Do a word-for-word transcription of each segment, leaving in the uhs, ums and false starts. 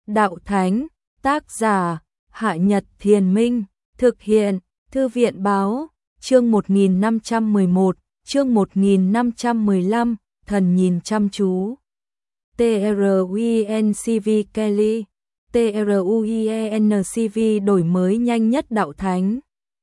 đạo thánh, tác giả, Hạ Nhật Thiền Minh, thực hiện, Thư viện Báo, chương một nghìn năm trăm mười một, chương một nghìn năm trăm mười lăm, thần nhìn chăm chú. T R U I N C V Kelly, T R U I N C V đổi mới nhanh nhất đạo thánh.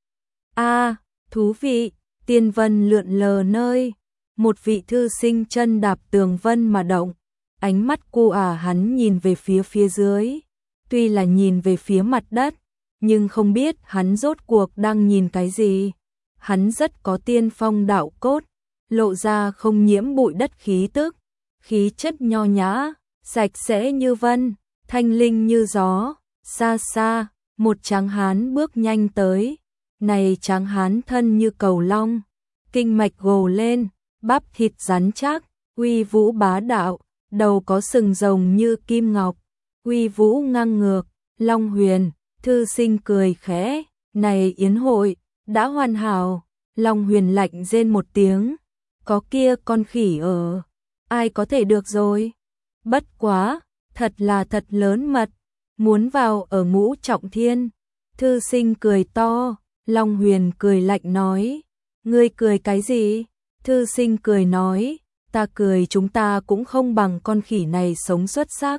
A, à, thú vị, tiên vân lượn lờ nơi, một vị thư sinh chân đạp tường vân mà động, ánh mắt cu à hắn nhìn về phía phía dưới, tuy là nhìn về phía mặt đất, nhưng không biết hắn rốt cuộc đang nhìn cái gì. Hắn rất có tiên phong đạo cốt, lộ ra không nhiễm bụi đất khí tức, khí chất nho nhã, sạch sẽ như vân, thanh linh như gió. Xa xa, một tráng hán bước nhanh tới, này tráng hán thân như cầu long, kinh mạch gồ lên, bắp thịt rắn chắc, uy vũ bá đạo, đầu có sừng rồng như kim ngọc, uy vũ ngang ngược. Long Huyền, thư sinh cười khẽ, này yến hội đã hoàn hảo. Long Huyền lạnh rên một tiếng, có kia con khỉ ở, ai có thể được rồi. Bất quá, thật là thật lớn mật, muốn vào ở Ngũ Trọng Thiên. Thư sinh cười to, Long Huyền cười lạnh nói, ngươi cười cái gì? Thư sinh cười nói, ta cười chúng ta cũng không bằng con khỉ này sống xuất sắc.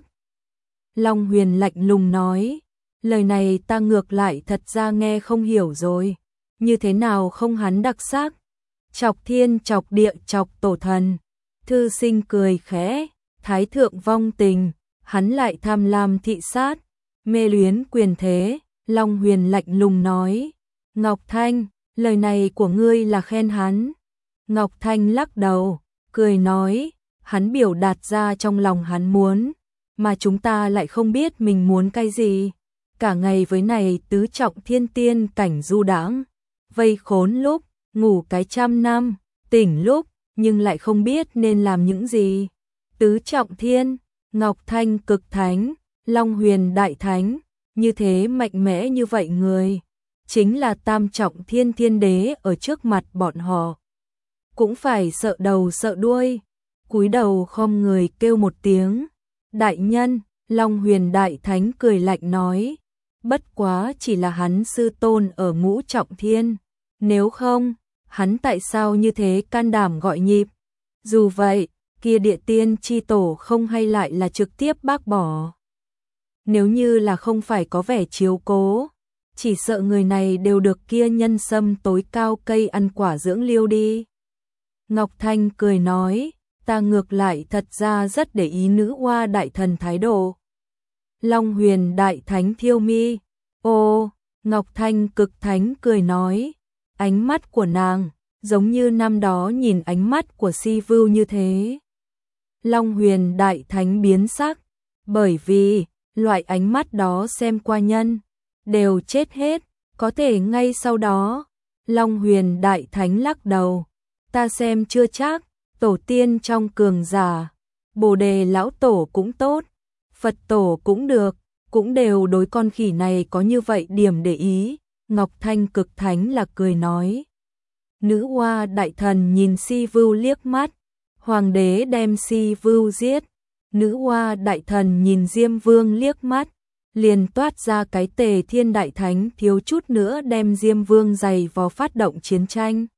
Long Huyền lạnh lùng nói, lời này ta ngược lại thật ra nghe không hiểu rồi, như thế nào không hắn đặc sắc? Chọc thiên chọc địa chọc tổ thần. Thư sinh cười khẽ, thái thượng vong tình, hắn lại tham lam thị sát, mê luyến quyền thế. Long Huyền lạnh lùng nói, Ngọc Thanh, lời này của ngươi là khen hắn. Ngọc Thanh lắc đầu, cười nói, hắn biểu đạt ra trong lòng hắn muốn, mà chúng ta lại không biết mình muốn cái gì. Cả ngày với này tứ trọng thiên tiên cảnh du đãng, vây khốn lúc, ngủ cái trăm năm, tỉnh lúc, nhưng lại không biết nên làm những gì. Tứ trọng thiên, Ngọc Thanh cực thánh, Long Huyền đại thánh, như thế mạnh mẽ như vậy người, chính là tam trọng thiên thiên đế ở trước mặt bọn họ. Cũng phải sợ đầu sợ đuôi, cúi đầu khom người kêu một tiếng, đại nhân. Long Huyền đại thánh cười lạnh nói, bất quá chỉ là hắn sư tôn ở Ngũ Trọng Thiên, nếu không, hắn tại sao như thế can đảm gọi nhịp? Dù vậy, kia địa tiên chi tổ không hay lại là trực tiếp bác bỏ. Nếu như là không phải có vẻ chiếu cố, chỉ sợ người này đều được kia nhân sâm tối cao cây ăn quả dưỡng liêu đi. Ngọc Thanh cười nói, ta ngược lại thật ra rất để ý nữ hoa đại thần thái độ. Long Huyền đại thánh thiêu mi, ô, Ngọc Thanh cực thánh cười nói, ánh mắt của nàng, giống như năm đó nhìn ánh mắt của Si Vưu như thế. Long Huyền đại thánh biến sắc, bởi vì, loại ánh mắt đó xem qua nhân, đều chết hết, có thể ngay sau đó. Long Huyền đại thánh lắc đầu, ta xem chưa chắc, tổ tiên trong cường giả, Bồ Đề lão tổ cũng tốt, Phật tổ cũng được, cũng đều đối con khỉ này có như vậy điểm để ý. Ngọc Thanh cực thánh là cười nói, nữ hoa đại thần nhìn Si Vưu liếc mắt, hoàng đế đem Si Vưu giết. Nữ hoa đại thần nhìn Diêm Vương liếc mắt, liền toát ra cái Tề Thiên đại thánh thiếu chút nữa đem Diêm Vương giày vò phát động chiến tranh.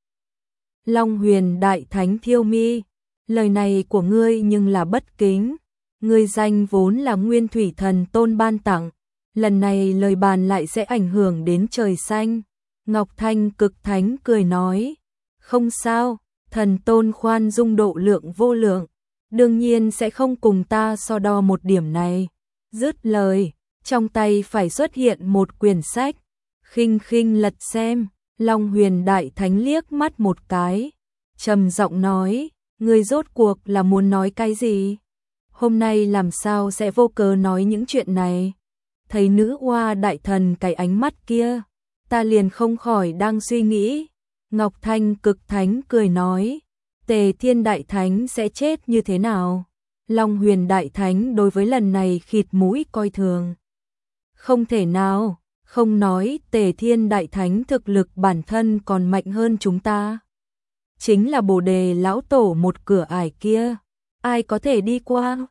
Long Huyền đại thánh thiêu mi, lời này của ngươi nhưng là bất kính, ngươi danh vốn là Nguyên Thủy Thần Tôn ban tặng, lần này lời bàn lại sẽ ảnh hưởng đến trời xanh. Ngọc Thanh cực thánh cười nói, không sao, Thần Tôn khoan dung độ lượng vô lượng, đương nhiên sẽ không cùng ta so đo một điểm này. Dứt lời, trong tay phải xuất hiện một quyển sách, khinh khinh lật xem. Long Huyền đại thánh liếc mắt một cái, trầm giọng nói, ngươi rốt cuộc là muốn nói cái gì? Hôm nay làm sao sẽ vô cớ nói những chuyện này? Thấy nữ hoa đại thần cái ánh mắt kia, ta liền không khỏi đang suy nghĩ. Ngọc Thanh cực thánh cười nói, Tề Thiên đại thánh sẽ chết như thế nào? Long Huyền đại thánh đối với lần này khịt mũi coi thường. Không thể nào, không nói Tề Thiên đại thánh thực lực bản thân còn mạnh hơn chúng ta. Chính là Bồ Đề lão tổ một cửa ải kia, ai có thể đi qua?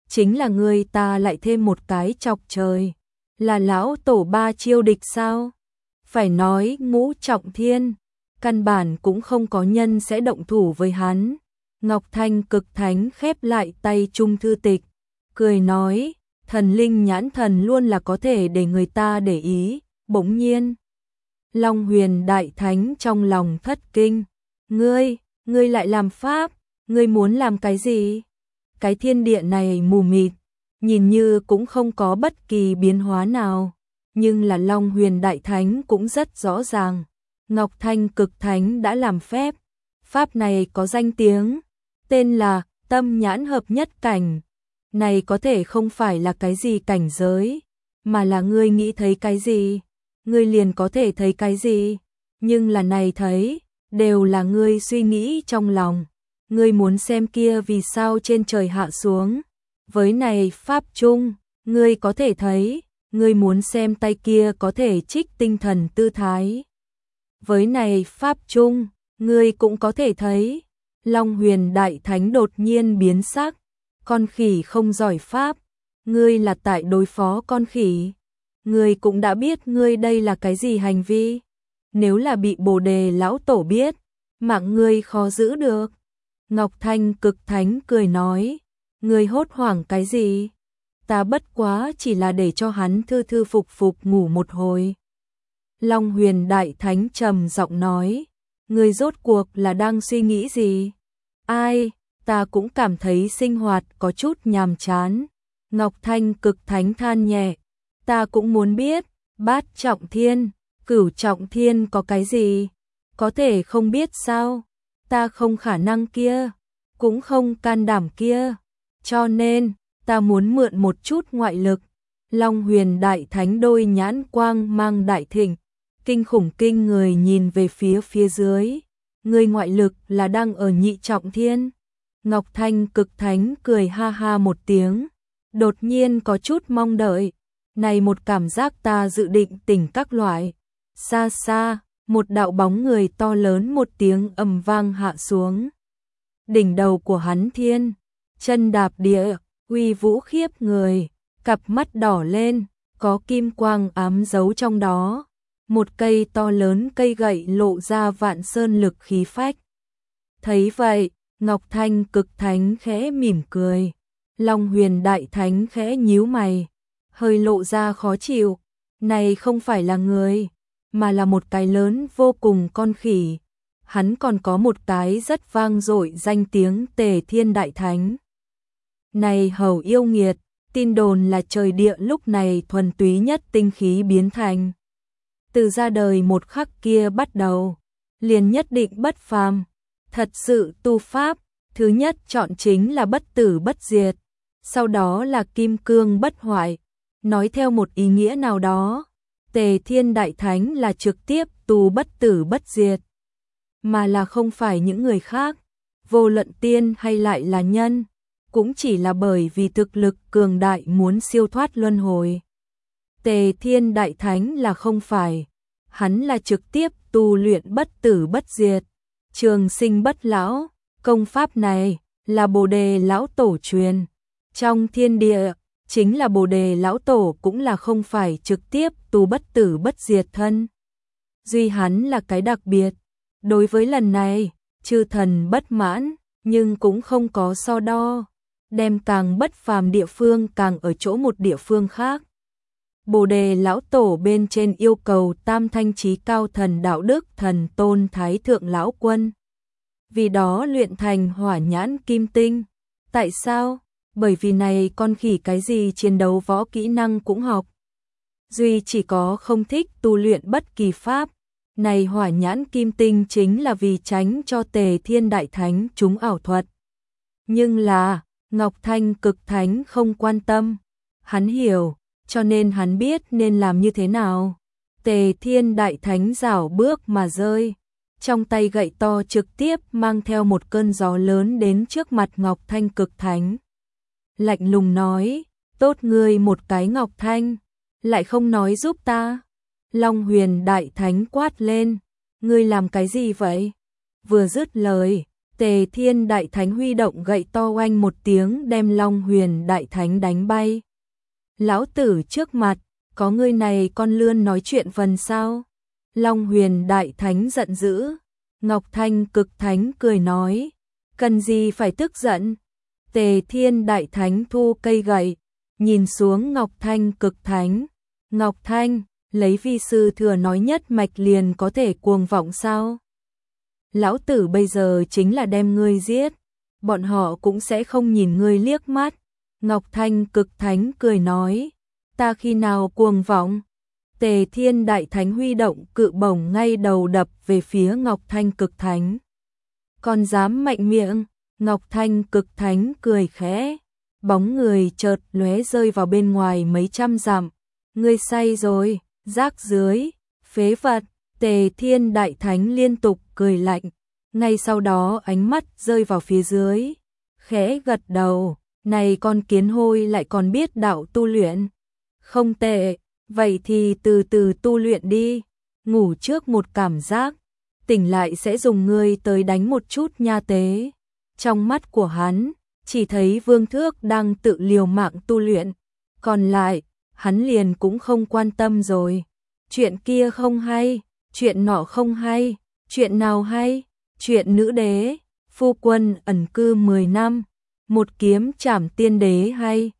chính là ngươi ta lại thêm một cái chọc trời. Là lão tổ ba chiêu địch sao? Phải nói Ngũ Trọng Thiên, căn bản cũng không có nhân sẽ động thủ với hắn. Ngọc Thanh Cực Thánh khép lại tay trung thư tịch, cười nói, thần linh nhãn thần luôn là có thể để người ta để ý. Bỗng nhiên, Long Huyền Đại Thánh trong lòng thất kinh, ngươi, ngươi lại làm pháp, ngươi muốn làm cái gì? Cái thiên địa này mù mịt, nhìn như cũng không có bất kỳ biến hóa nào, nhưng là Long Huyền Đại Thánh cũng rất rõ ràng, Ngọc Thanh Cực Thánh đã làm phép, pháp này có danh tiếng, tên là Tâm Nhãn Hợp Nhất Cảnh. Này có thể không phải là cái gì cảnh giới, mà là ngươi nghĩ thấy cái gì, ngươi liền có thể thấy cái gì, nhưng là này thấy, đều là ngươi suy nghĩ trong lòng. Ngươi muốn xem kia vì sao trên trời hạ xuống, với này pháp chung, ngươi có thể thấy, ngươi muốn xem tay kia có thể trích tinh thần tư thái. Với này pháp chung, ngươi cũng có thể thấy. Long Huyền Đại Thánh đột nhiên biến sắc, con khỉ không giỏi pháp, ngươi là tại đối phó con khỉ. Ngươi cũng đã biết ngươi đây là cái gì hành vi, nếu là bị Bồ Đề lão tổ biết, mạng ngươi khó giữ được. Ngọc Thanh Cực Thánh cười nói, ngươi hốt hoảng cái gì? Ta bất quá chỉ là để cho hắn thư thư phục phục ngủ một hồi. Long Huyền Đại Thánh trầm giọng nói, ngươi rốt cuộc là đang suy nghĩ gì? Ai, ta cũng cảm thấy sinh hoạt có chút nhàm chán. Ngọc Thanh Cực Thánh than nhẹ, ta cũng muốn biết, Bát Trọng Thiên, Cửu Trọng Thiên có cái gì? Có thể không biết sao? Ta không khả năng kia, cũng không can đảm kia, cho nên, ta muốn mượn một chút ngoại lực. Long Huyền Đại Thánh đôi nhãn quang mang đại thịnh, kinh khủng kinh người nhìn về phía phía dưới. Người ngoại lực là đang ở Nhị Trọng Thiên. Ngọc Thanh Cực Thánh cười ha ha một tiếng, đột nhiên có chút mong đợi. Này một cảm giác ta dự định tỉnh các loại. Xa xa, một đạo bóng người to lớn một tiếng ầm vang hạ xuống. Đỉnh đầu của hắn thiên, chân đạp địa, uy vũ khiếp người, cặp mắt đỏ lên, có kim quang ám giấu trong đó. Một cây to lớn cây gậy lộ ra vạn sơn lực khí phách. Thấy vậy, Ngọc Thanh Cực Thánh khẽ mỉm cười. Long Huyền Đại Thánh khẽ nhíu mày, hơi lộ ra khó chịu. Này không phải là người, mà là một cái lớn vô cùng con khỉ. Hắn còn có một cái rất vang dội danh tiếng Tề Thiên Đại Thánh. Này hầu yêu nghiệt, tin đồn là trời địa lúc này thuần túy nhất tinh khí biến thành. Từ ra đời một khắc kia bắt đầu, liền nhất định bất phàm. Thật sự tu pháp, thứ nhất chọn chính là bất tử bất diệt, sau đó là kim cương bất hoại. Nói theo một ý nghĩa nào đó, Tề Thiên Đại Thánh là trực tiếp tu bất tử bất diệt, mà là không phải những người khác, vô luận tiên hay lại là nhân, cũng chỉ là bởi vì thực lực cường đại muốn siêu thoát luân hồi. Tề Thiên Đại Thánh là không phải, hắn là trực tiếp tu luyện bất tử bất diệt, trường sinh bất lão. Công pháp này là Bồ Đề lão tổ truyền trong thiên địa, chính là Bồ Đề lão tổ cũng là không phải trực tiếp tu bất tử bất diệt thân. Duy hắn là cái đặc biệt. Đối với lần này, chư thần bất mãn, nhưng cũng không có so đo, đem càng bất phàm địa phương càng ở chỗ một địa phương khác. Bồ Đề lão tổ bên trên yêu cầu tam thanh chí cao thần đạo đức thần tôn thái thượng lão quân, vì đó luyện thành hỏa nhãn kim tinh. Tại sao? Bởi vì này con khỉ cái gì chiến đấu võ kỹ năng cũng học, duy chỉ có không thích tu luyện bất kỳ pháp. Này hỏa nhãn kim tinh chính là vì tránh cho Tề Thiên Đại Thánh chúng ảo thuật. Nhưng là, Ngọc Thanh Cực Thánh không quan tâm. Hắn hiểu, cho nên hắn biết nên làm như thế nào. Tề Thiên Đại Thánh rảo bước mà rơi, trong tay gậy to trực tiếp mang theo một cơn gió lớn đến trước mặt Ngọc Thanh Cực Thánh. Lạnh lùng nói, tốt ngươi một cái Ngọc Thanh, lại không nói giúp ta. Long Huyền Đại Thánh quát lên, ngươi làm cái gì vậy? Vừa dứt lời, Tề Thiên Đại Thánh huy động gậy to oanh một tiếng đem Long Huyền Đại Thánh đánh bay. Lão tử trước mặt, có người này con lươn nói chuyện phần sao? Long Huyền Đại Thánh giận dữ. Ngọc Thanh Cực Thánh cười nói, cần gì phải tức giận? Tề Thiên Đại Thánh thu cây gậy, nhìn xuống Ngọc Thanh Cực Thánh. Ngọc Thanh, lấy vi sư thừa nói nhất mạch liền có thể cuồng vọng sao? Lão tử bây giờ chính là đem ngươi giết, bọn họ cũng sẽ không nhìn ngươi liếc mắt. Ngọc Thanh Cực Thánh cười nói, ta khi nào cuồng vọng? Tề Thiên Đại Thánh huy động cự bổng ngay đầu đập về phía Ngọc Thanh Cực Thánh. Còn dám mạnh miệng? Ngọc Thanh Cực Thánh cười khẽ, bóng người chợt lóe rơi vào bên ngoài mấy trăm dặm. Ngươi say rồi, rác dưới, phế vật. Tề Thiên Đại Thánh liên tục cười lạnh, ngay sau đó ánh mắt rơi vào phía dưới, khẽ gật đầu, này con kiến hôi lại còn biết đạo tu luyện. Không tệ, vậy thì từ từ tu luyện đi, ngủ trước một cảm giác, tỉnh lại sẽ dùng ngươi tới đánh một chút nha tế. Trong mắt của hắn, chỉ thấy Vương Thước đang tự liều mạng tu luyện, còn lại, hắn liền cũng không quan tâm rồi. Chuyện kia không hay, chuyện nọ không hay, chuyện nào hay? Chuyện nữ đế, phu quân ẩn cư mười năm, một kiếm trảm tiên đế hay?